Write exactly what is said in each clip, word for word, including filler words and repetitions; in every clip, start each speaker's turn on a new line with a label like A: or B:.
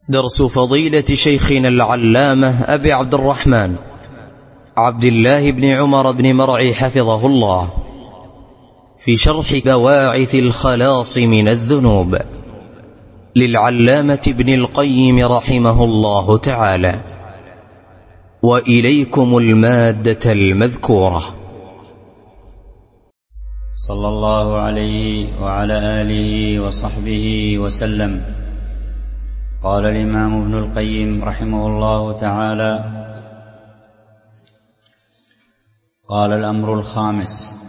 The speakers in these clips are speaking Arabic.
A: درس فضيلة شيخنا العلامة أبي عبد الرحمن عبد الله بن عمر بن مرعي حفظه الله في شرح بواعث الخلاص من الذنوب للعلامة ابن القيم رحمه الله تعالى. وإليكم المادة المذكورة.
B: صلى الله عليه وعلى آله وصحبه وسلم. قال الإمام ابن القيم رحمه الله تعالى: قال الأمر الخامس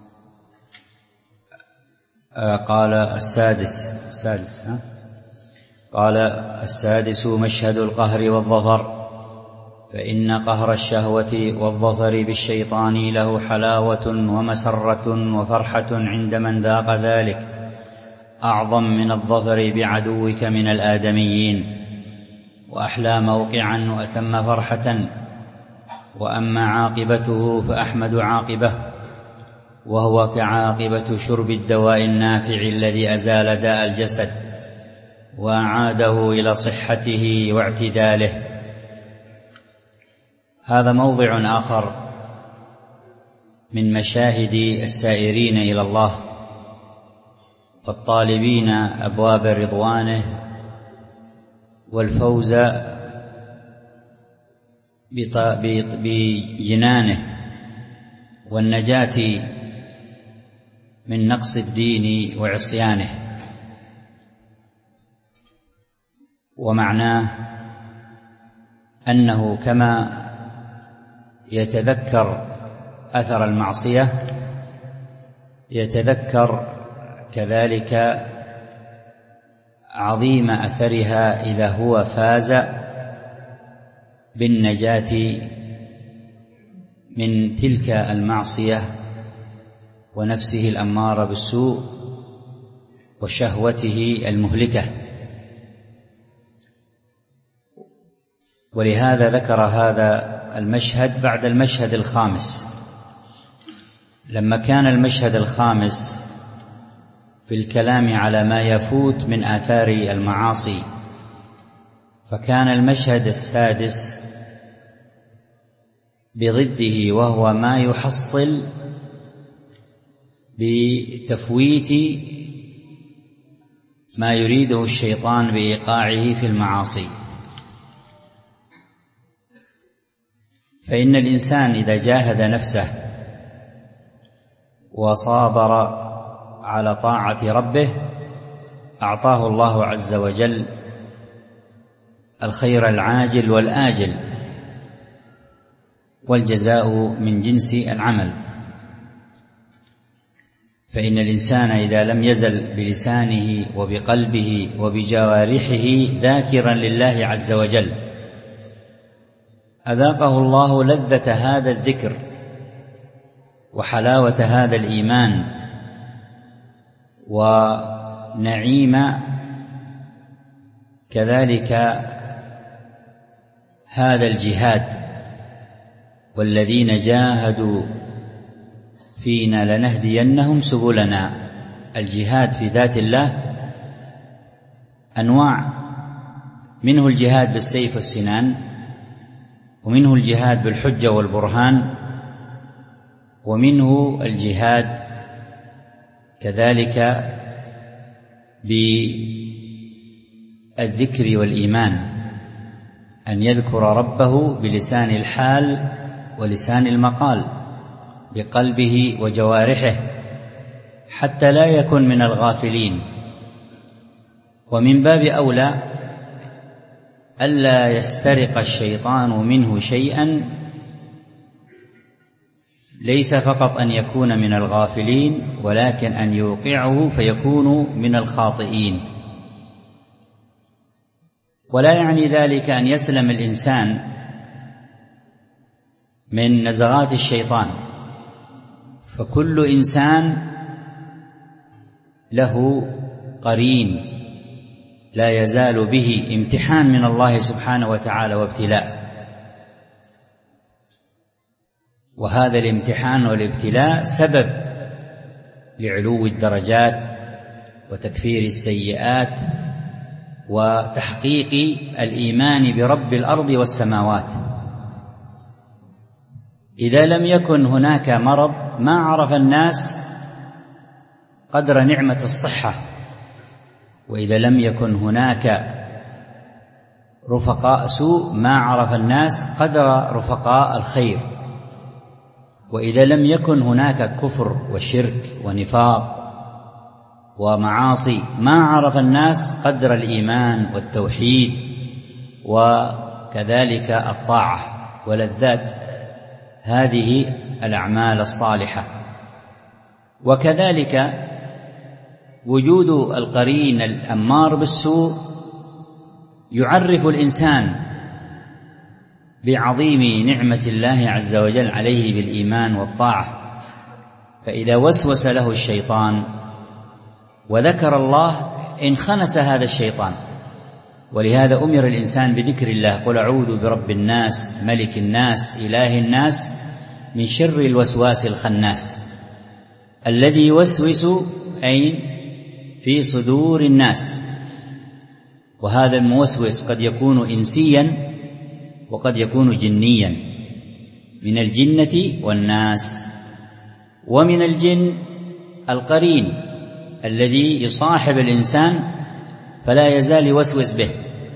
B: آه قال السادس السادس ها؟ قال السادس مشهد القهر والظفر، فإن قهر الشهوة والظفر بالشيطان له حلاوة ومسرة وفرحة عند من ذاق ذلك أعظم من الظفر بعدوك من الآدميين، وأحلى موقعا وأتم فرحة. وأما عاقبته فأحمد عاقبة، وهو كعاقبة شرب الدواء النافع الذي أزال داء الجسد وأعاده إلى صحته واعتداله. هذا موضع آخر من مشاهد السائرين إلى الله والطالبين أبواب رضوانه والفوز بجنانه والنجاة من نقص الدين وعصيانه. ومعناه أنه كما يتذكر أثر المعصية يتذكر كذلك عظيم أثرها إذا هو فاز بالنجاة من تلك المعصية ونفسه الأمارة بالسوء وشهوته المهلكة. ولهذا ذكر هذا المشهد بعد المشهد الخامس. لما كان المشهد الخامس في الكلام على ما يفوت من آثار المعاصي، فكان المشهد السادس بضده، وهو ما يحصل بتفويت ما يريده الشيطان بإيقاعه في المعاصي. فإن الإنسان إذا جاهد نفسه وصابر على طاعة ربه أعطاه الله عز وجل الخير العاجل والآجل، والجزاء من جنس العمل. فإن الإنسان إذا لم يزل بلسانه وبقلبه وبجوارحه ذاكرا لله عز وجل أذاقه الله لذة هذا الذكر وحلاوة هذا الإيمان ونعيم كذلك هذا الجهاد. والذين جاهدوا فينا لنهدينهم سبلنا. الجهاد في ذات الله أنواع، منه الجهاد بالسيف والسنان، ومنه الجهاد بالحجة والبرهان، ومنه الجهاد كذلك بالذكر والإيمان، أن يذكر ربه بلسان الحال ولسان المقال بقلبه وجوارحه حتى لا يكون من الغافلين. ومن باب أولى ألا يسترق الشيطان منه شيئا، ليس فقط أن يكون من الغافلين ولكن أن يوقعه فيكون من الخاطئين. ولا يعني ذلك أن يسلم الإنسان من نزغات الشيطان، فكل إنسان له قرين لا يزال به امتحان من الله سبحانه وتعالى وابتلاء. وهذا الامتحان والابتلاء سبب لعلو الدرجات وتكفير السيئات وتحقيق الإيمان برب الأرض والسماوات. إذا لم يكن هناك مرض ما عرف الناس قدر نعمة الصحة، وإذا لم يكن هناك رفقاء سوء ما عرف الناس قدر رفقاء الخير، وإذا لم يكن هناك كفر وشرك ونفاق ومعاصي ما عرف الناس قدر الإيمان والتوحيد وكذلك الطاعة ولذات هذه الأعمال الصالحة. وكذلك وجود القرين الأمار بالسوء يعرف الإنسان بعظيم نعمة الله عز وجل عليه بالإيمان والطاعة، فإذا وسوس له الشيطان وذكر الله انخنس هذا الشيطان. ولهذا أمر الإنسان بذكر الله: قل أعوذ برب الناس ملك الناس إله الناس من شر الوسواس الخناس الذي يوسوس أين في صدور الناس. وهذا الموسوس قد يكون إنسيا وقد يكون جنيا، من الجنة والناس. ومن الجن القرين الذي يصاحب الإنسان فلا يزال يوسوس به.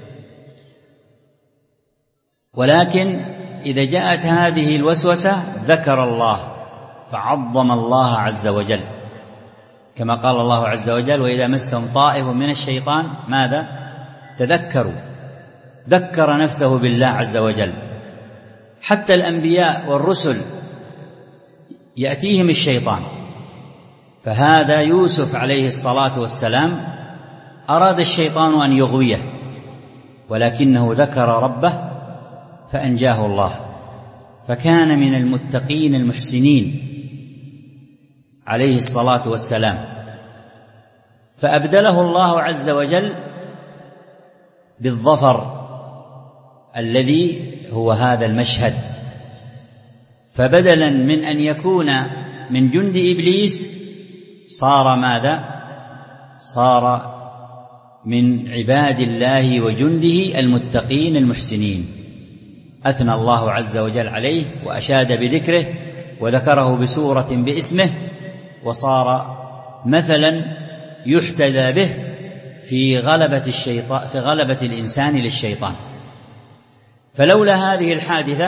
B: ولكن إذا جاءت هذه الوسوسة ذكر الله فعظم الله عز وجل، كما قال الله عز وجل: وإذا مسهم طائف من الشيطان ماذا؟ تذكروا، ذكر نفسه بالله عز وجل. حتى الأنبياء والرسل يأتيهم الشيطان، فهذا يوسف عليه الصلاة والسلام أراد الشيطان أن يغويه ولكنه ذكر ربه فأنجاه الله، فكان من المتقين المحسنين عليه الصلاة والسلام، فأبدله الله عز وجل بالظفر الذي هو هذا المشهد. فبدلا من أن يكون من جند إبليس صار ماذا؟ صار من عباد الله وجنده المتقين المحسنين. أثنى الله عز وجل عليه وأشاد بذكره وذكره بسورة باسمه، وصار مثلا يحتذى به في غلبة الشيطان في غلبة الإنسان للشيطان. فلولا هذه الحادثة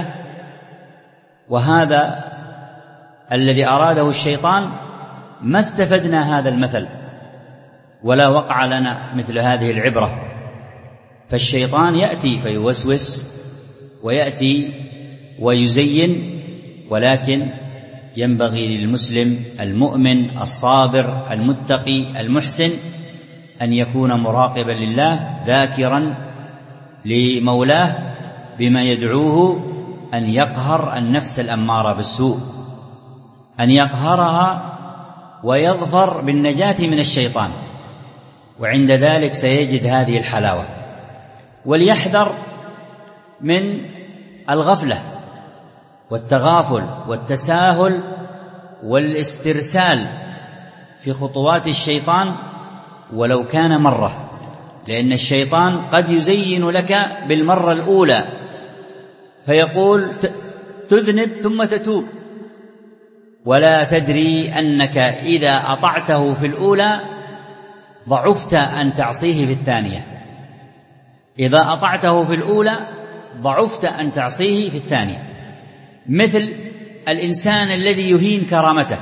B: وهذا الذي أراده الشيطان ما استفدنا هذا المثل ولا وقع لنا مثل هذه العبرة. فالشيطان يأتي فيوسوس ويأتي ويزين، ولكن ينبغي للمسلم المؤمن الصابر المتقي المحسن أن يكون مراقبا لله ذاكرا لمولاه بما يدعوه أن يقهر النفس الأمارة بالسوء، أن يقهرها ويظفر بالنجاة من الشيطان، وعند ذلك سيجد هذه الحلاوة. وليحذر من الغفلة والتغافل والتساهل والاسترسال في خطوات الشيطان ولو كان مرة، لأن الشيطان قد يزين لك بالمرة الأولى فيقول تذنب ثم تتوب، ولا تدري أنك إذا أطعته في الأولى ضعفت أن تعصيه في الثانية، إذا أطعته في الأولى ضعفت أن تعصيه في الثانية. مثل الإنسان الذي يهين كرامته،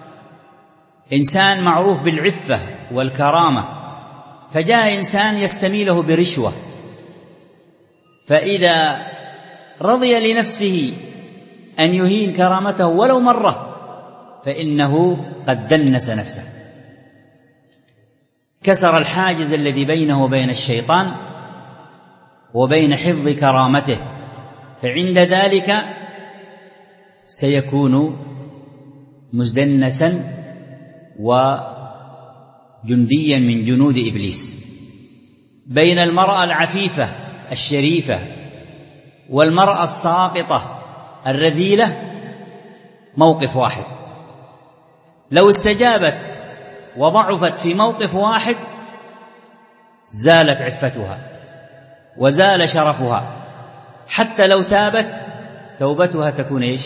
B: إنسان معروف بالعفة والكرامة فجاء إنسان يستميله برشوة، فإذا رضي لنفسه أن يهين كرامته ولو مرة فإنه قد دنس نفسه، كسر الحاجز الذي بينه وبين الشيطان وبين حفظ كرامته، فعند ذلك سيكون مزدنسا وجنديا من جنود إبليس. بين المرأة العفيفة الشريفة والمرأة الساقطة الرذيلة موقف واحد، لو استجابت وضعفت في موقف واحد زالت عفتها وزال شرفها، حتى لو تابت توبتها تكون إيش؟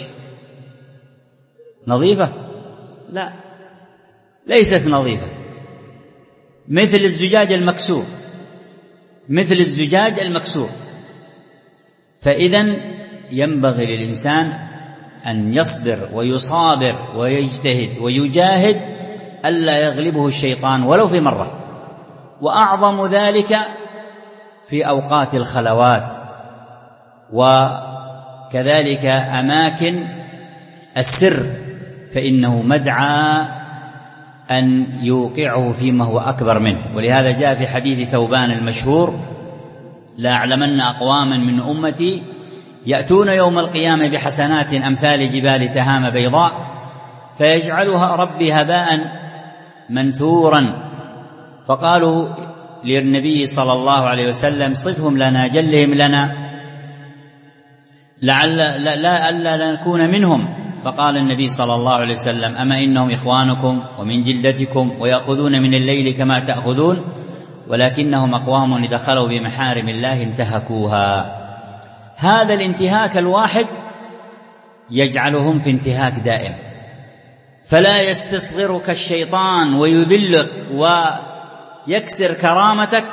B: نظيفة؟ لا، ليست نظيفة، مثل الزجاج المكسور، مثل الزجاج المكسور. فإذن ينبغي للإنسان أن يصبر ويصابر ويجتهد ويجاهد ألا يغلبه الشيطان ولو في مرة، وأعظم ذلك في أوقات الخلوات، وكذلك أماكن السر، فإنه مدعى أن يوقعه فيما هو أكبر منه. ولهذا جاء في حديث ثوبان المشهور: لا أعلمن أقواما من أمتي يأتون يوم القيامة بحسنات أمثال جبال تهامة بيضاء فيجعلها ربي هباء منثورا. فقالوا للنبي صلى الله عليه وسلم: صفهم لنا، جلهم لنا، لعل لا, لا ألا نكون منهم. فقال النبي صلى الله عليه وسلم: أما إنهم إخوانكم ومن جلدتكم ويأخذون من الليل كما تأخذون، ولكنهم أقوام إذا خلوا بمحارم الله انتهكوها. هذا الانتهاك الواحد يجعلهم في انتهاك دائم، فلا يستصغرك الشيطان ويذلك ويكسر كرامتك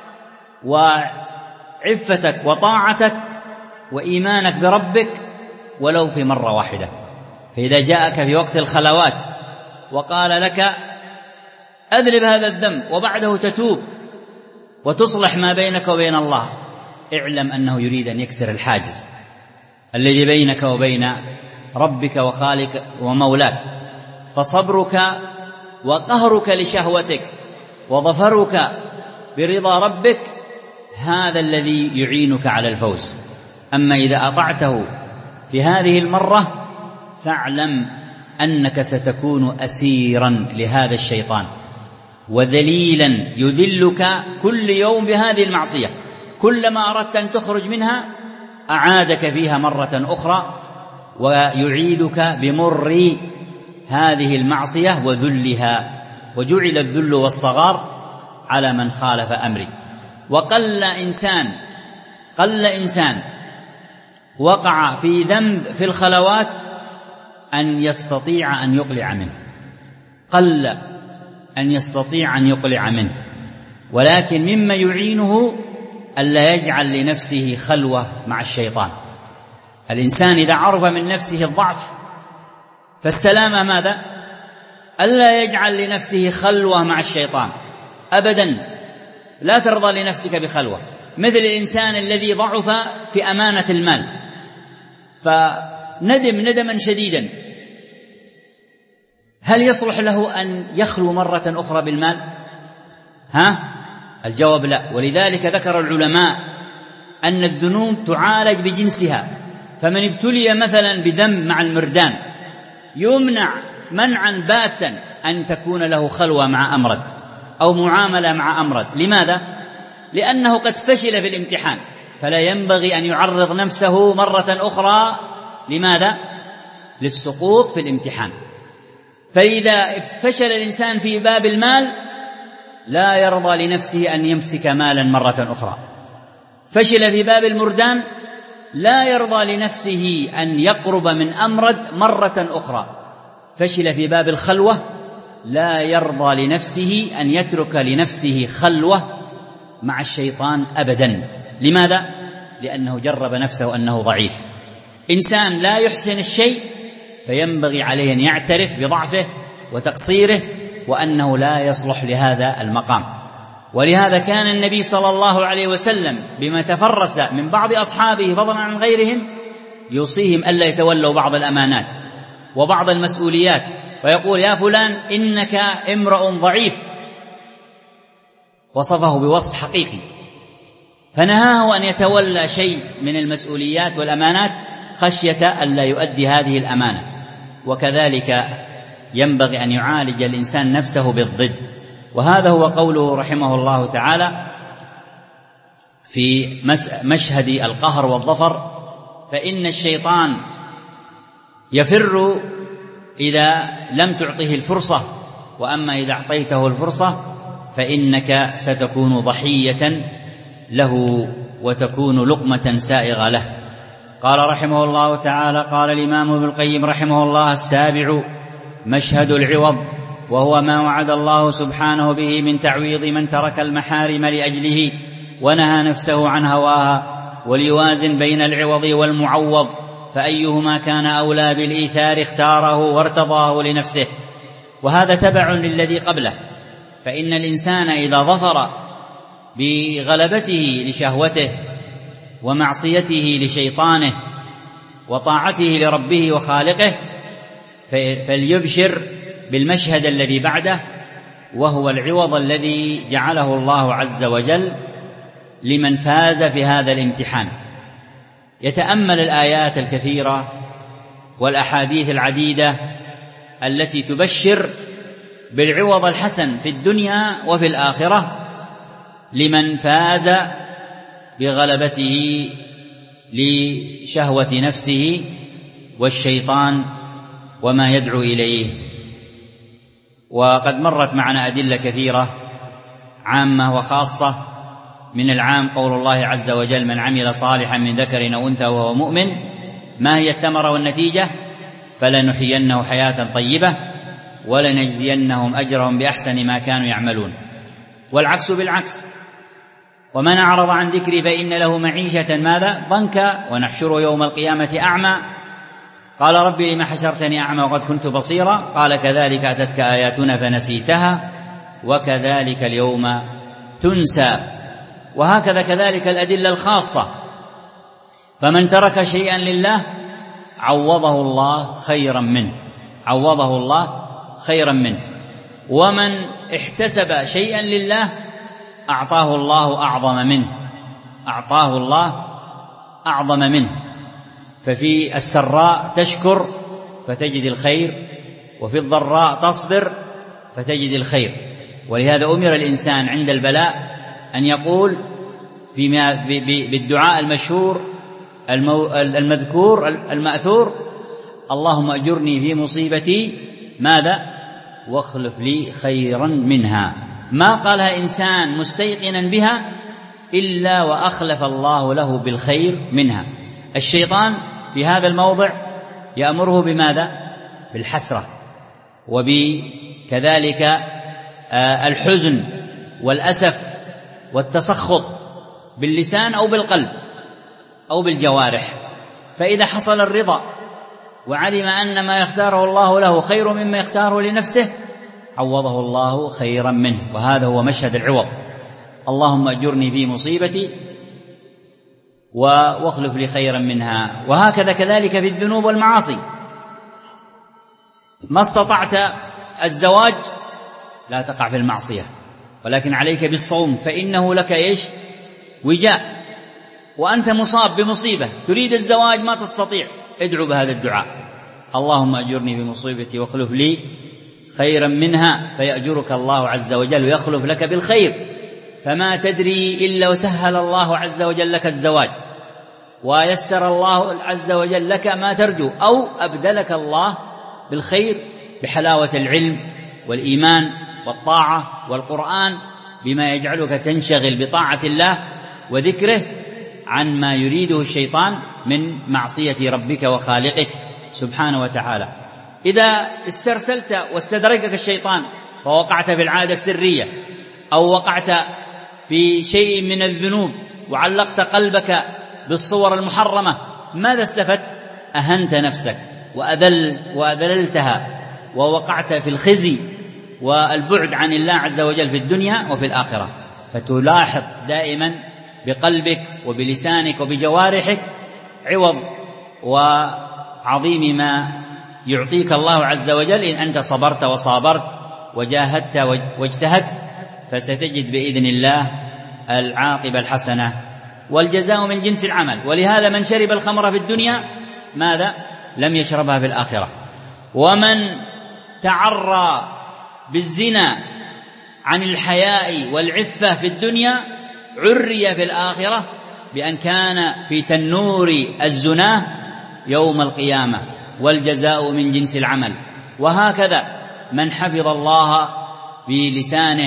B: وعفتك وطاعتك وإيمانك بربك ولو في مرة واحدة. فإذا جاءك في وقت الخلوات وقال لك: أذنب هذا الذنب، وبعده تتوب وتصلح ما بينك وبين الله، اعلم أنه يريد أن يكسر الحاجز الذي بينك وبين ربك وخالق ومولاك. فصبرك وقهرك لشهوتك وظفرك برضا ربك هذا الذي يعينك على الفوز. أما إذا أطعته في هذه المرة فاعلم أنك ستكون أسيرا لهذا الشيطان وذليلا يذلك كل يوم بهذه المعصية. كلما أردت أن تخرج منها أعادك فيها مرة أخرى ويعيدك بمر هذه المعصية وذلها. وجعل الذل والصغار على من خالف أمري. وقل إنسان قل إنسان وقع في ذنب في الخلوات أن يستطيع أن يقلع منه، قل أن يستطيع أن يقلع منه. ولكن مما يعينه ألا يجعل لنفسه خلوة مع الشيطان. الإنسان إذا عرف من نفسه الضعف فالسلامة ماذا؟ ألا يجعل لنفسه خلوة مع الشيطان أبدا. لا ترضى لنفسك بخلوة. مثل الإنسان الذي ضعف في أمانة المال فندم ندما شديدا، هل يصلح له أن يخلو مرة أخرى بالمال؟ ها؟ الجواب لا. ولذلك ذكر العلماء أن الذنوب تعالج بجنسها. فمن ابتلي مثلا بذنب مع المردان يمنع منعا باتا أن تكون له خلوة مع أمرد أو معاملة مع أمرد. لماذا؟ لأنه قد فشل في الامتحان، فلا ينبغي أن يعرض نفسه مرة أخرى. لماذا؟ للسقوط في الامتحان. فإذا فشل الإنسان في باب المال لا يرضى لنفسه أن يمسك مالا مرة أخرى. فشل في باب المردان لا يرضى لنفسه أن يقرب من أمرد مرة أخرى. فشل في باب الخلوة لا يرضى لنفسه أن يترك لنفسه خلوة مع الشيطان أبدا. لماذا؟ لأنه جرب نفسه أنه ضعيف. إنسان لا يحسن الشيء فينبغي عليه أن يعترف بضعفه وتقصيره وأنه لا يصلح لهذا المقام. ولهذا كان النبي صلى الله عليه وسلم بما تفرس من بعض أصحابه فضلا عن غيرهم يوصيهم ألا يتولوا بعض الأمانات وبعض المسؤوليات، ويقول: يا فلان إنك امرؤ ضعيف، وصفه بوصف حقيقي، فنهاه أن يتولى شيء من المسؤوليات والأمانات خشية ألا يؤدي هذه الأمانة. وكذلك ينبغي أن يعالج الإنسان نفسه بالضد. وهذا هو قوله رحمه الله تعالى في مشهد القهر والظفر: فإن الشيطان يفر إذا لم تعطه الفرصة، وأما إذا أعطيته الفرصة فإنك ستكون ضحية له وتكون لقمة سائغة له. قال رحمه الله تعالى: قال الإمام ابن القيم رحمه الله: السابع مشهد العوض، وهو ما وعد الله سبحانه به من تعويض من ترك المحارم لأجله ونهى نفسه عن هواها، وليوازن بين العوض والمعوض، فأيهما كان أولى بالإيثار اختاره وارتضاه لنفسه. وهذا تبع للذي قبله، فإن الإنسان إذا ظفر بغلبته لشهوته ومعصيته لشيطانه وطاعته لربه وخالقه فليبشر بالمشهد الذي بعده، وهو العوض الذي جعله الله عز وجل لمن فاز في هذا الامتحان. يتأمل الآيات الكثيرة والأحاديث العديدة التي تبشر بالعوض الحسن في الدنيا وفي الآخرة لمن فاز بغلبته لشهوة نفسه والشيطان وما يدعو إليه. وقد مرت معنا أدلة كثيرة عامة وخاصة. من العام قول الله عز وجل: من عمل صالحا من ذكر أو أنثى وهو مؤمن. ما هي الثمرة والنتيجة؟ فلنحيينه حياة طيبة ولنجزينهم أجرهم بأحسن ما كانوا يعملون. والعكس بالعكس: ومن أعرض عن ذكري فإن له معيشة ماذا؟ ضنكا ونحشره يوم القيامة أعمى. قال: ربي لما حشرتني أعمى وقد كنت بصيرا؟ قال: كذلك أتتك آياتنا فنسيتها وكذلك اليوم تنسى. وهكذا كذلك الأدلة الخاصة. فمن ترك شيئا لله عوضه الله خيرا منه عوضه الله خيرا منه ومن احتسب شيئا لله أعطاه الله أعظم منه أعطاه الله أعظم منه ففي السراء تشكر فتجد الخير، وفي الضراء تصبر فتجد الخير. ولهذا أمر الإنسان عند البلاء أن يقول فيما بالدعاء المشهور المذكور المأثور: اللهم أجرني في مصيبتي ماذا؟ واخلف لي خيرا منها. ما قالها إنسان مستيقنا بها إلا وأخلف الله له بالخير منها. الشيطان في هذا الموضع يأمره بماذا؟ بالحسرة، وبكذلك الحزن والأسف والتسخط باللسان أو بالقلب أو بالجوارح. فإذا حصل الرضا وعلم أن ما يختاره الله له خير مما يختاره لنفسه عوضه الله خيرا منه. وهذا هو مشهد العوض: اللهم أجرني في مصيبتي واخلف لي خيرا منها. وهكذا كذلك في الذنوب والمعاصي. ما استطعت الزواج لا تقع في المعصية، ولكن عليك بالصوم فإنه لك إيش؟ وجاء. وأنت مصاب بمصيبة تريد الزواج ما تستطيع، ادعو بهذا الدعاء: اللهم أجرني في مصيبتي واخلف لي خيرا منها، فيأجرك الله عز وجل ويخلف لك بالخير. فما تدري إلا وسهل الله عز وجل لك الزواج ويسر الله عز وجل لك ما ترجو، أو أبدلك الله بالخير بحلاوة العلم والإيمان والطاعة والقرآن، بما يجعلك تنشغل بطاعة الله وذكره عن ما يريده الشيطان من معصية ربك وخالقك سبحانه وتعالى. إذا استرسلت واستدركك الشيطان فوقعت في العادة السرية أو وقعت في شيء من الذنوب وعلقت قلبك بالصور المحرمة، ماذا استفدت؟ أهنت نفسك وأذل وأذللتها ووقعت في الخزي والبعد عن الله عز وجل في الدنيا وفي الآخرة. فتلاحظ دائما بقلبك وبلسانك وبجوارحك عوض وعظيم ما يعطيك الله عز وجل إن أنت صبرت وصابرت وجاهدت واجتهدت، فستجد بإذن الله العاقبة الحسنة والجزاء من جنس العمل. ولهذا من شرب الخمر في الدنيا ماذا؟ لم يشربها في الآخرة. ومن تعرى بالزنا عن الحياء والعفة في الدنيا عري في الآخرة بأن كان في تنور الزنا يوم القيامة، والجزاء من جنس العمل. وهكذا من حفظ الله بلسانه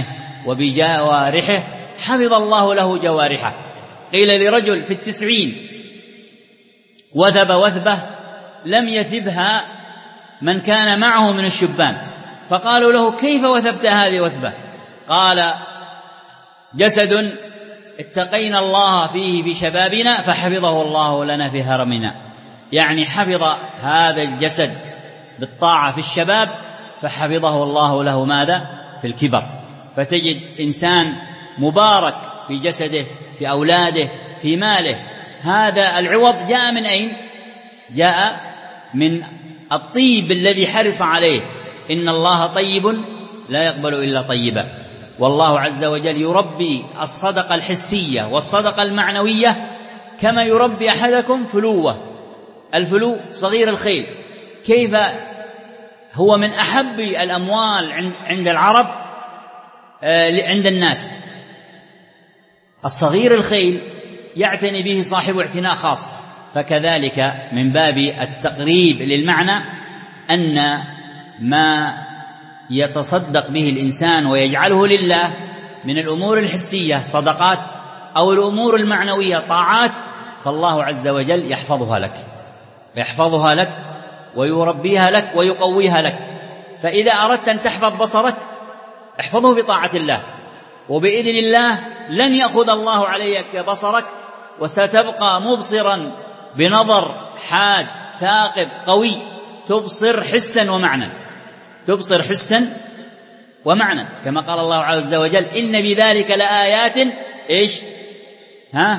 B: وبجوارحه حفظ الله له جوارحه. قيل لرجل في التسعين وثب وثبة لم يثبها من كان معه من الشبان، فقالوا له: كيف وثبت هذه وثبة؟ قال: جسد اتقينا الله فيه في شبابنا فحفظه الله لنا في هرمنا. يعني حفظ هذا الجسد بالطاعة في الشباب فحفظه الله له ماذا؟ في الكبر. فتجد إنسان مبارك في جسده، في أولاده، في ماله. هذا العوض جاء من أين؟ جاء من الطيب الذي حرص عليه. إن الله طيب لا يقبل إلا طيبا. والله عز وجل يربي الصدقة الحسية والصدقة المعنوية كما يربي أحدكم فلوة. الفلو صغير الخيل، كيف هو من أحب الأموال عند العرب عند الناس. الصغير الخيل يعتني به صاحب اعتناء خاص. فكذلك من باب التقريب للمعنى أن ما يتصدق به الإنسان ويجعله لله من الأمور الحسية صدقات، أو الأمور المعنوية طاعات، فالله عز وجل يحفظها لك يحفظها لك ويربيها لك ويقويها لك. فإذا أردت أن تحفظ بصرك احفظه بطاعة الله، وبإذن الله لن يأخذ الله عليك بصرك، وستبقى مبصرا بنظر حاد ثاقب قوي، تبصر حسا ومعنى تبصر حسا ومعنى كما قال الله عز وجل: إن بذلك لآيات إيش ها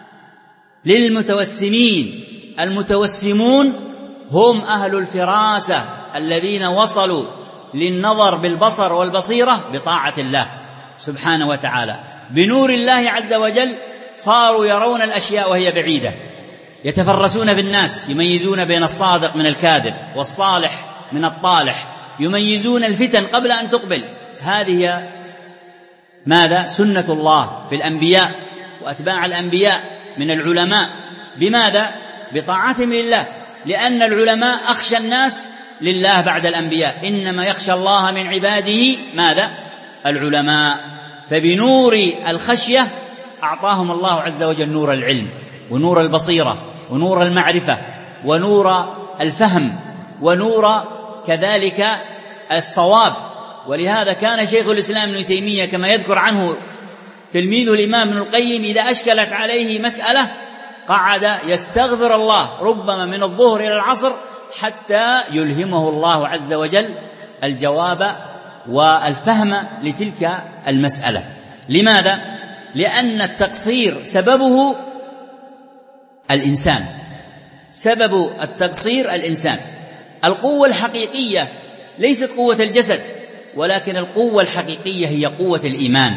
B: للمتوسمين. المتوسمون هم أهل الفراسة الذين وصلوا للنظر بالبصر والبصيرة بطاعة الله سبحانه وتعالى. بنور الله عز وجل صاروا يرون الأشياء وهي بعيدة، يتفرسون في الناس، يميزون بين الصادق من الكاذب والصالح من الطالح، يميزون الفتن قبل أن تقبل. هذه ماذا؟ سنة الله في الأنبياء وأتباع الأنبياء من العلماء. بماذا؟ بطاعتهم لله، لأن العلماء أخشى الناس لله بعد الأنبياء. إنما يخشى الله من عباده ماذا؟ العلماء. فبنور الخشية أعطاهم الله عز وجل نور العلم ونور البصيرة ونور المعرفة ونور الفهم ونور كذلك الصواب. ولهذا كان شيخ الإسلام ابن تيمية كما يذكر عنه تلميذ الإمام ابن القيم إذا أشكلت عليه مسألة قعد يستغفر الله ربما من الظهر إلى العصر حتى يلهمه الله عز وجل الجواب والفهم لتلك المسألة. لماذا؟ لأن التقصير سببه الإنسان سبب التقصير الإنسان. القوة الحقيقية ليست قوة الجسد، ولكن القوة الحقيقية هي قوة الإيمان.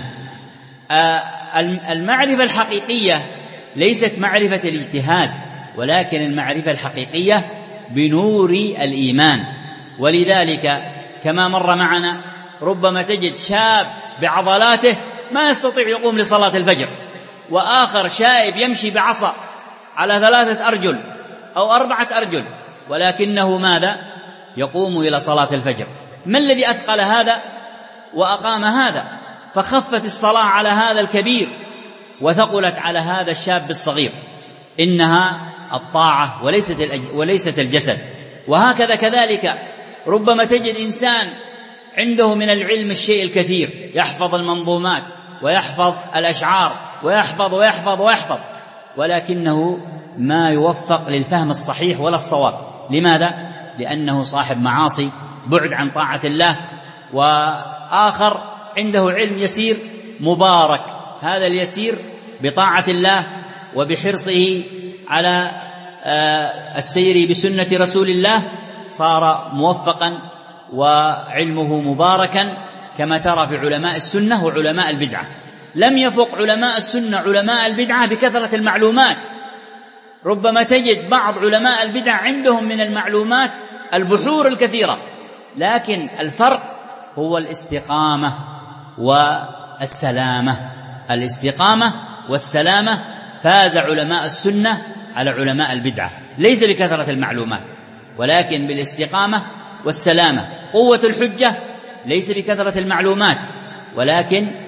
B: المعرفة الحقيقية ليست معرفة الاجتهاد، ولكن المعرفة الحقيقية بنور الإيمان. ولذلك كما مر معنا ربما تجد شاب بعضلاته ما يستطيع يقوم لصلاة الفجر، وآخر شائب يمشي بعصا على ثلاثة أرجل أو أربعة أرجل، ولكنه ماذا؟ يقوم إلى صلاة الفجر. ما الذي أثقل هذا وأقام هذا؟ فخفت الصلاة على هذا الكبير وثقلت على هذا الشاب الصغير. إنها الطاعة وليست وليست الجسد. وهكذا كذلك ربما تجد إنسان عنده من العلم الشيء الكثير، يحفظ المنظومات ويحفظ الأشعار ويحفظ ويحفظ ويحفظ، ولكنه ما يوفق للفهم الصحيح ولا الصواب. لماذا؟ لأنه صاحب معاصي، بعد عن طاعة الله. وآخر عنده علم يسير مبارك، هذا اليسير بطاعة الله وبحرصه على السير بسنة رسول الله صار موفقا وعلمه مباركا، كما ترى في علماء السنة وعلماء البدعة. لم يفق علماء السنة علماء البدعة بكثرة المعلومات. ربما تجد بعض علماء البدع عندهم من المعلومات البحور الكثيرة، لكن الفرق هو الاستقامة والسلامة. الاستقامة والسلامة فاز علماء السنة على علماء البدعة، ليس بكثرة المعلومات ولكن بالاستقامة والسلامة. قوة الحجة ليس بكثرة المعلومات ولكن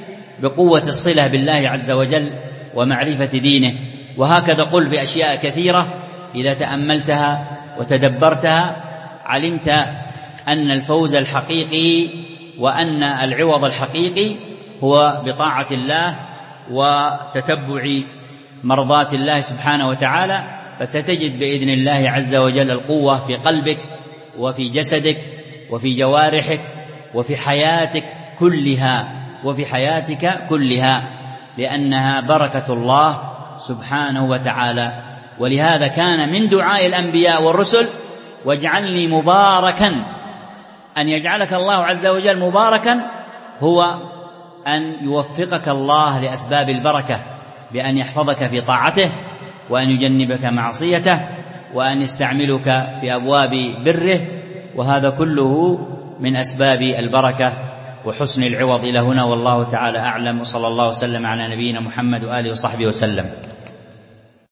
B: بقوة الصلة بالله عز وجل ومعرفة دينه. وهكذا قل بأشياء كثيرة إذا تأملتها وتدبرتها علمت أن الفوز الحقيقي وأن العوض الحقيقي هو بطاعة الله وتتبع مرضات الله سبحانه وتعالى. فستجد بإذن الله عز وجل القوة في قلبك وفي جسدك وفي جوارحك وفي حياتك كلها وفي حياتك كلها لأنها بركة الله سبحانه وتعالى. ولهذا كان من دعاء الأنبياء والرسل واجعلني مباركا، أن يجعلك الله عز وجل مباركا هو أن يوفقك الله لأسباب البركة بأن يحفظك في طاعته وأن يجنبك معصيته وأن يستعملك في أبواب بره، وهذا كله من أسباب البركة وحسن العوض. إلى هنا والله تعالى أعلم، وصلى الله وسلم على نبينا محمد وآله وصحبه وسلم.